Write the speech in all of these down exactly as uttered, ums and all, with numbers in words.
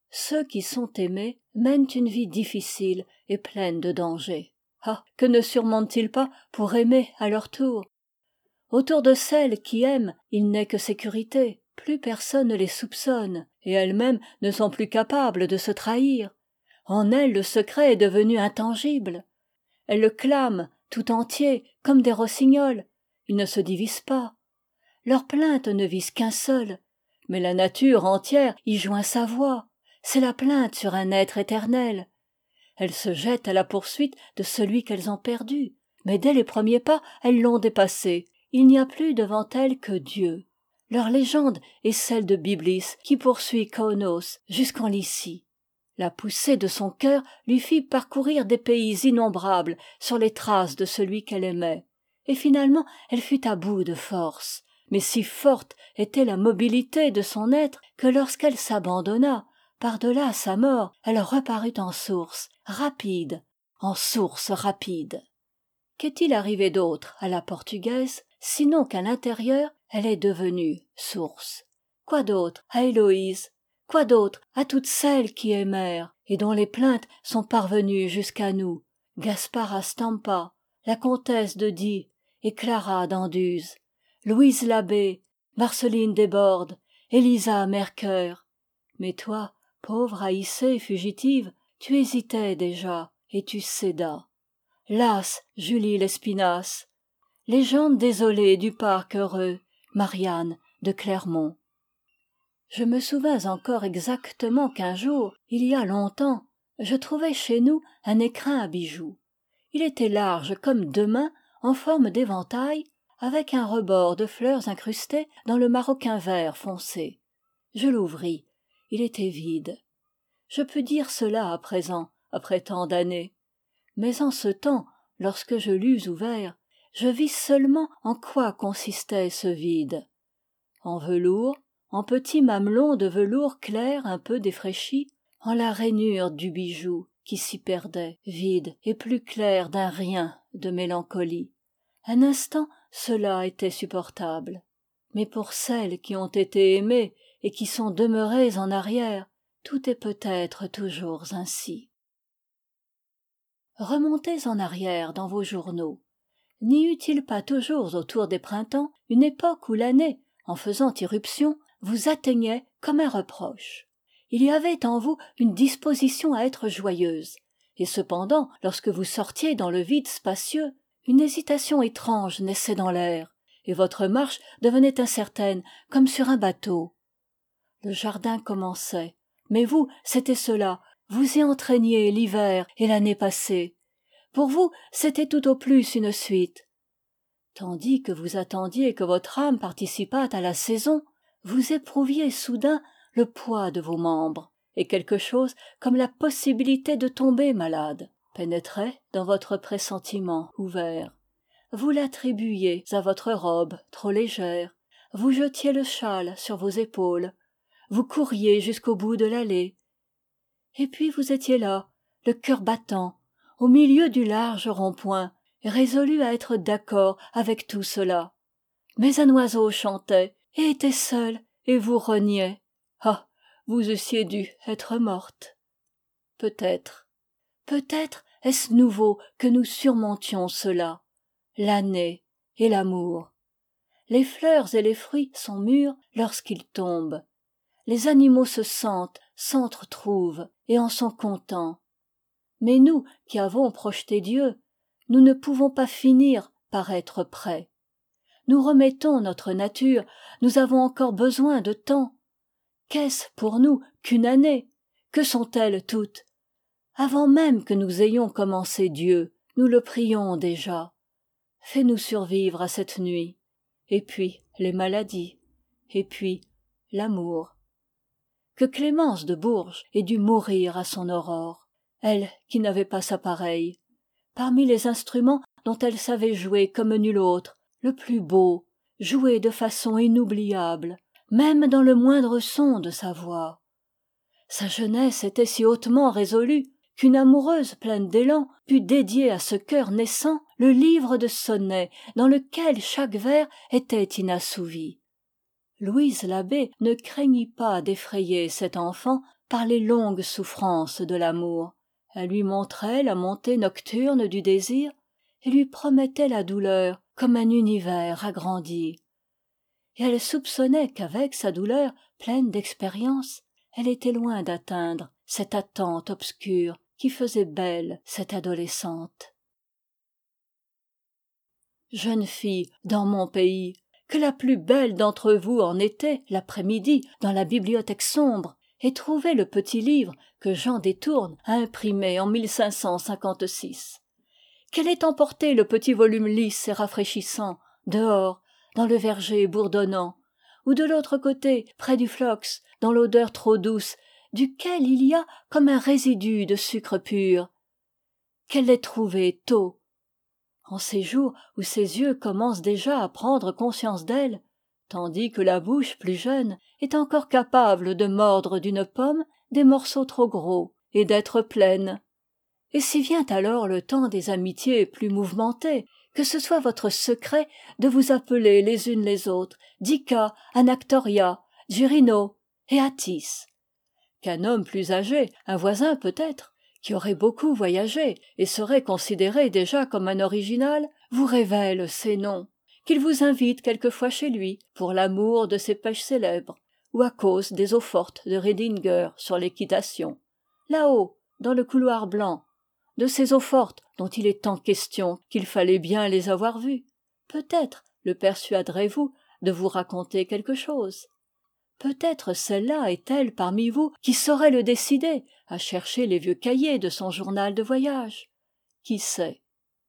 ceux qui sont aimés mènent une vie difficile et pleine de dangers. Ah, que ne surmontent ils pas pour aimer à leur tour? Autour de celles qui aiment, il n'est que sécurité. Plus personne ne les soupçonne, et elles-mêmes ne sont plus capables de se trahir. En elles le secret est devenu intangible. Elles le clament tout entier, comme des rossignols. Ils ne se divisent pas. Leurs plaintes ne visent qu'un seul, mais la nature entière y joint sa voix. C'est la plainte sur un être éternel. Elles se jettent à la poursuite de celui qu'elles ont perdu, mais dès les premiers pas, elles l'ont dépassé. Il n'y a plus devant elles que Dieu. Leur légende est celle de Byblis qui poursuit Cronos jusqu'en Lycie. La poussée de son cœur lui fit parcourir des pays innombrables sur les traces de celui qu'elle aimait. Et finalement, elle fut à bout de force. Mais si forte était la mobilité de son être que lorsqu'elle s'abandonna, par-delà sa mort, elle reparut en source, rapide, en source rapide. Qu'est-il arrivé d'autre à la portugaise, sinon qu'à l'intérieur, elle est devenue source? Quoi d'autre à Héloïse? Quoi d'autre à toutes celles qui aimèrent et dont les plaintes sont parvenues jusqu'à nous? Gaspara Stampa, la comtesse de Die et Clara d'Anduze, Louise Labbé, Marceline Desbordes, Élisa Mercœur. Mais toi, pauvre haïssée fugitive, tu hésitais déjà et tu cédas. Lasse, Julie Lespinasse, légende désolée du parc heureux, Marianne de Clermont. Je me souvins encore exactement qu'un jour, il y a longtemps, je trouvai chez nous un écrin à bijoux. Il était large comme deux mains, en forme d'éventail, avec un rebord de fleurs incrustées dans le maroquin vert foncé. Je l'ouvris. Il était vide. Je peux dire cela à présent, après tant d'années. Mais en ce temps, lorsque je l'eus ouvert, je vis seulement en quoi consistait ce vide. En velours, en petits mamelons de velours clair un peu défraîchis, en la rainure du bijou qui s'y perdait, vide et plus clair d'un rien de mélancolie. Un instant, cela était supportable. Mais pour celles qui ont été aimées et qui sont demeurées en arrière, tout est peut-être toujours ainsi. Remontez en arrière dans vos journaux. N'y eut-il pas toujours autour des printemps une époque où l'année, en faisant irruption, vous atteignait comme un reproche? Il y avait en vous une disposition à être joyeuse, et cependant, lorsque vous sortiez dans le vide spacieux, une hésitation étrange naissait dans l'air, et votre marche devenait incertaine comme sur un bateau. Le jardin commençait, mais vous, c'était cela, vous y entraîniez l'hiver et l'année passée. Pour vous, c'était tout au plus une suite. Tandis que vous attendiez que votre âme participât à la saison, vous éprouviez soudain le poids de vos membres, et quelque chose comme la possibilité de tomber malade pénétrait dans votre pressentiment ouvert. Vous l'attribuiez à votre robe trop légère, vous jetiez le châle sur vos épaules, vous couriez jusqu'au bout de l'allée. Et puis vous étiez là, le cœur battant, au milieu du large rond-point, résolu à être d'accord avec tout cela. Mais un oiseau chantait, et était seul, et vous reniait. Ah, vous eussiez dû être morte. Peut-être, peut-être est-ce nouveau que nous surmontions cela, l'année et l'amour. Les fleurs et les fruits sont mûrs lorsqu'ils tombent. Les animaux se sentent, s'entretrouvent, et en sont contents. Mais nous, qui avons projeté Dieu, nous ne pouvons pas finir par être prêts. Nous remettons notre nature, nous avons encore besoin de temps. Qu'est-ce pour nous qu'une année? Que sont-elles toutes? Avant même que nous ayons commencé Dieu, nous le prions déjà. Fais-nous survivre à cette nuit. Et puis les maladies. Et puis l'amour. Que Clémence de Bourges ait dû mourir à son aurore. Elle qui n'avait pas sa pareille. Parmi les instruments dont elle savait jouer comme nul autre, le plus beau, jouer de façon inoubliable, même dans le moindre son de sa voix. Sa jeunesse était si hautement résolue qu'une amoureuse pleine d'élan put dédier à ce cœur naissant le livre de sonnets dans lequel chaque vers était inassouvi. Louise Labbé ne craignit pas d'effrayer cet enfant par les longues souffrances de l'amour. Elle lui montrait la montée nocturne du désir et lui promettait la douleur comme un univers agrandi. Et elle soupçonnait qu'avec sa douleur pleine d'expérience, elle était loin d'atteindre cette attente obscure qui faisait belle cette adolescente. Jeune fille dans mon pays, que la plus belle d'entre vous en été, l'après-midi, dans la bibliothèque sombre, et trouvé le petit livre que Jean Détourne a imprimé en mille cinq cent cinquante-six. Qu'elle ait emporté le petit volume lisse et rafraîchissant, dehors, dans le verger bourdonnant, ou de l'autre côté, près du phlox, dans l'odeur trop douce, duquel il y a comme un résidu de sucre pur. Qu'elle l'ait trouvé tôt. En ces jours où ses yeux commencent déjà à prendre conscience d'elle, tandis que la bouche plus jeune est encore capable de mordre d'une pomme des morceaux trop gros et d'être pleine. Et si vient alors le temps des amitiés plus mouvementées, que ce soit votre secret de vous appeler les unes les autres Dica, Anactoria, Girino et Attis. Qu'un homme plus âgé, un voisin peut-être, qui aurait beaucoup voyagé et serait considéré déjà comme un original, vous révèle ces noms, qu'il vous invite quelquefois chez lui pour l'amour de ses pêches célèbres, ou à cause des eaux-fortes de Redinger sur l'équitation. Là-haut, dans le couloir blanc, de ces eaux-fortes dont il est tant question qu'il fallait bien les avoir vues. Peut-être le persuaderez-vous de vous raconter quelque chose. Peut-être celle-là est-elle parmi vous qui saurait le décider à chercher les vieux cahiers de son journal de voyage. Qui sait?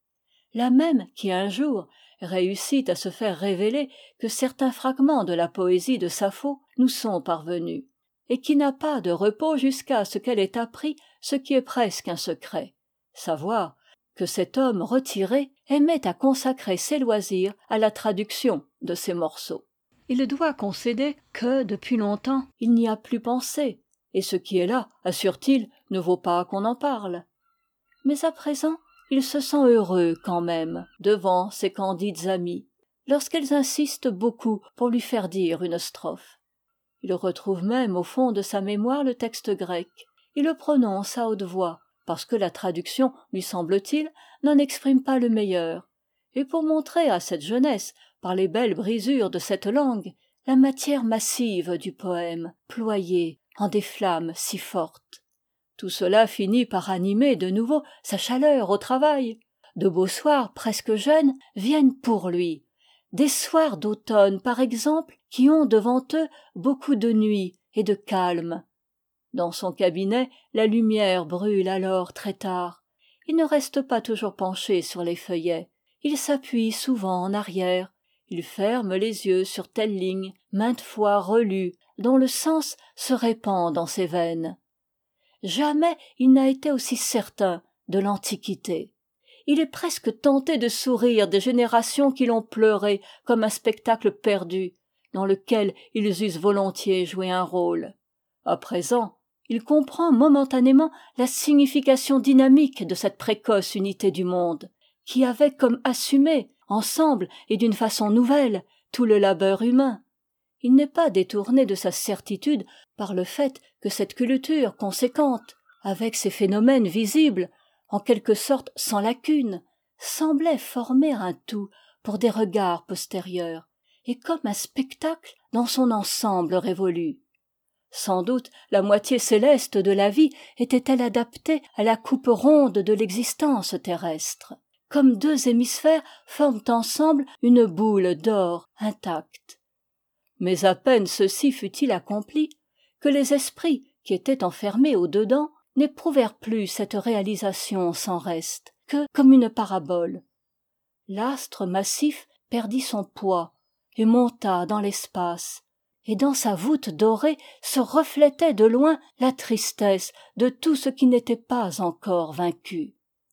La même qui un jour réussit à se faire révéler que certains fragments de la poésie de Sappho nous sont parvenus, et qui n'a pas de repos jusqu'à ce qu'elle ait appris ce qui est presque un secret, savoir que cet homme retiré aimait à consacrer ses loisirs à la traduction de ces morceaux. Il doit concéder que, depuis longtemps, il n'y a plus pensé, et ce qui est là, assure-t-il, ne vaut pas qu'on en parle. Mais à présent, il se sent heureux quand même, devant ses candides amies, lorsqu'elles insistent beaucoup pour lui faire dire une strophe. Il retrouve même au fond de sa mémoire le texte grec. Il le prononce à haute voix, parce que la traduction, lui semble-t-il, n'en exprime pas le meilleur, et pour montrer à cette jeunesse, par les belles brisures de cette langue, la matière massive du poème, ployée en des flammes si fortes. Tout cela finit par animer de nouveau sa chaleur au travail. De beaux soirs presque jeunes viennent pour lui. Des soirs d'automne, par exemple, qui ont devant eux beaucoup de nuit et de calme. Dans son cabinet, la lumière brûle alors très tard. Il ne reste pas toujours penché sur les feuillets. Il s'appuie souvent en arrière. Il ferme les yeux sur telle ligne, maintes fois relue, dont le sens se répand dans ses veines. Jamais il n'a été aussi certain de l'Antiquité. Il est presque tenté de sourire des générations qui l'ont pleuré comme un spectacle perdu, dans lequel ils eussent volontiers joué un rôle. À présent, il comprend momentanément la signification dynamique de cette précoce unité du monde, qui avait comme assumé, ensemble et d'une façon nouvelle, tout le labeur humain. Il n'est pas détourné de sa certitude par le fait que cette culture conséquente, avec ses phénomènes visibles, en quelque sorte sans lacune, semblait former un tout pour des regards postérieurs, et comme un spectacle dans son ensemble révolu. Sans doute la moitié céleste de la vie était-elle adaptée à la coupe ronde de l'existence terrestre, comme deux hémisphères forment ensemble une boule d'or intacte. Mais à peine ceci fut-il accompli, que les esprits qui étaient enfermés au-dedans n'éprouvèrent plus cette réalisation sans reste, que comme une parabole. L'astre massif perdit son poids et monta dans l'espace, et dans sa voûte dorée se reflétait de loin la tristesse de tout ce qui n'était pas encore vaincu.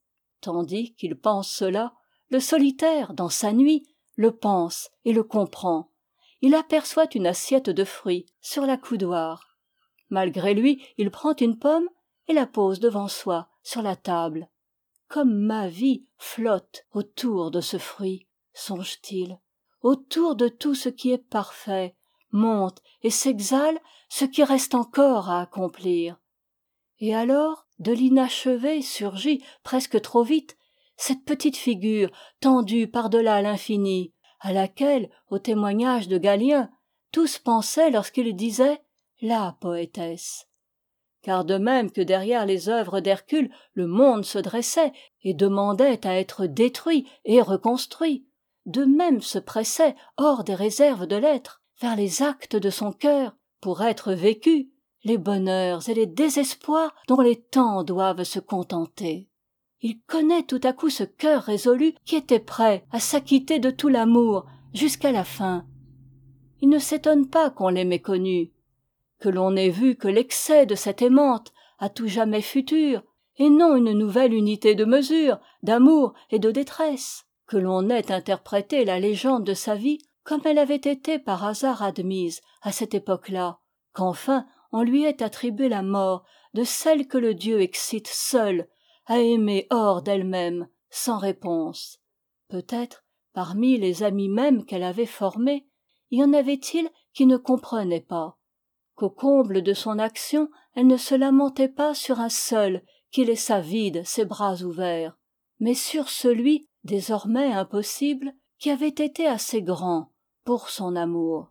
Tandis qu'il pense cela, le solitaire, dans sa nuit, le pense et le comprend. Il aperçoit une assiette de fruits sur la coudoir. Malgré lui, il prend une pomme et la pose devant soi, sur la table. Comme ma vie flotte autour de ce fruit, songe-t-il, autour de tout ce qui est parfait, monte et s'exhale ce qui reste encore à accomplir. Et alors, de l'inachevé surgit, presque trop vite, cette petite figure tendue par-delà l'infini, à laquelle, au témoignage de Galien, tous pensaient lorsqu'ils disaient « la poétesse ». Car de même que derrière les œuvres d'Hercule, le monde se dressait et demandait à être détruit et reconstruit, de même se pressait, hors des réserves de l'être, vers les actes de son cœur, pour être vécus, les bonheurs et les désespoirs dont les temps doivent se contenter. Il connaît tout à coup ce cœur résolu qui était prêt à s'acquitter de tout l'amour jusqu'à la fin. Il ne s'étonne pas qu'on l'ait méconnu, que l'on n'ait vu que l'excès de cette aimante à tout jamais future, et non une nouvelle unité de mesure, d'amour et de détresse, que l'on ait interprété la légende de sa vie comme elle avait été par hasard admise à cette époque-là, qu'enfin on lui ait attribué la mort de celle que le Dieu excite seul à aimer hors d'elle-même, sans réponse. Peut-être, parmi les amis mêmes qu'elle avait formés, y en avait-il qui ne comprenaient pas, qu'au comble de son action, elle ne se lamentait pas sur un seul qui laissa vide ses bras ouverts, mais sur celui, désormais impossible, qui avait été assez grand pour son amour.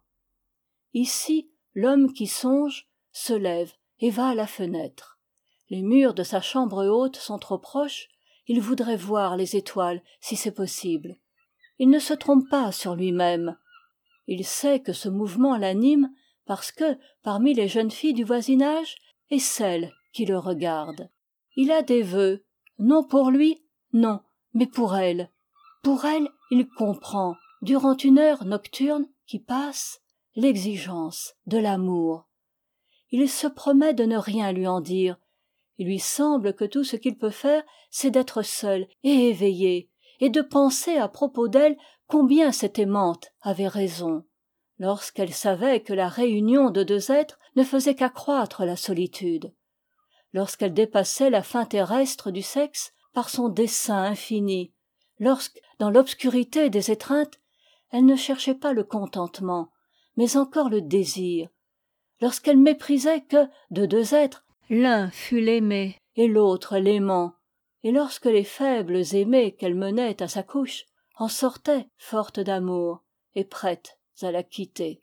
Ici, l'homme qui songe se lève et va à la fenêtre. Les murs de sa chambre haute sont trop proches, il voudrait voir les étoiles si c'est possible. Il ne se trompe pas sur lui-même. Il sait que ce mouvement l'anime parce que, parmi les jeunes filles du voisinage, est celle qui le regarde. Il a des vœux, non pour lui, non, mais pour elle. Pour elle, il comprend, durant une heure nocturne qui passe, l'exigence de l'amour. Il se promet de ne rien lui en dire. Il lui semble que tout ce qu'il peut faire, c'est d'être seul et éveillé, et de penser à propos d'elle combien cette aimante avait raison, lorsqu'elle savait que la réunion de deux êtres ne faisait qu'accroître la solitude, lorsqu'elle dépassait la fin terrestre du sexe par son dessein infini, lorsque, dans l'obscurité des étreintes, elle ne cherchait pas le contentement, mais encore le désir, lorsqu'elle méprisait que, de deux êtres, l'un fût l'aimé et l'autre l'aimant, et lorsque les faibles aimées qu'elle menait à sa couche en sortaient fortes d'amour et prêtes à la quitter.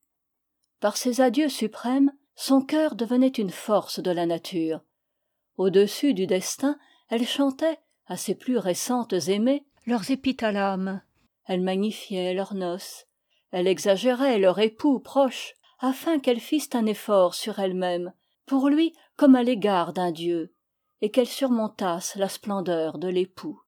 Par ces adieux suprêmes, son cœur devenait une force de la nature. Au-dessus du destin, elle chantait, à ses plus récentes aimées, leurs épithalames. Elle magnifiait leurs noces. Elle exagérait leur époux proche, afin qu'elles fissent un effort sur elles-mêmes, pour lui comme à l'égard d'un dieu, et qu'elles surmontassent la splendeur de l'époux.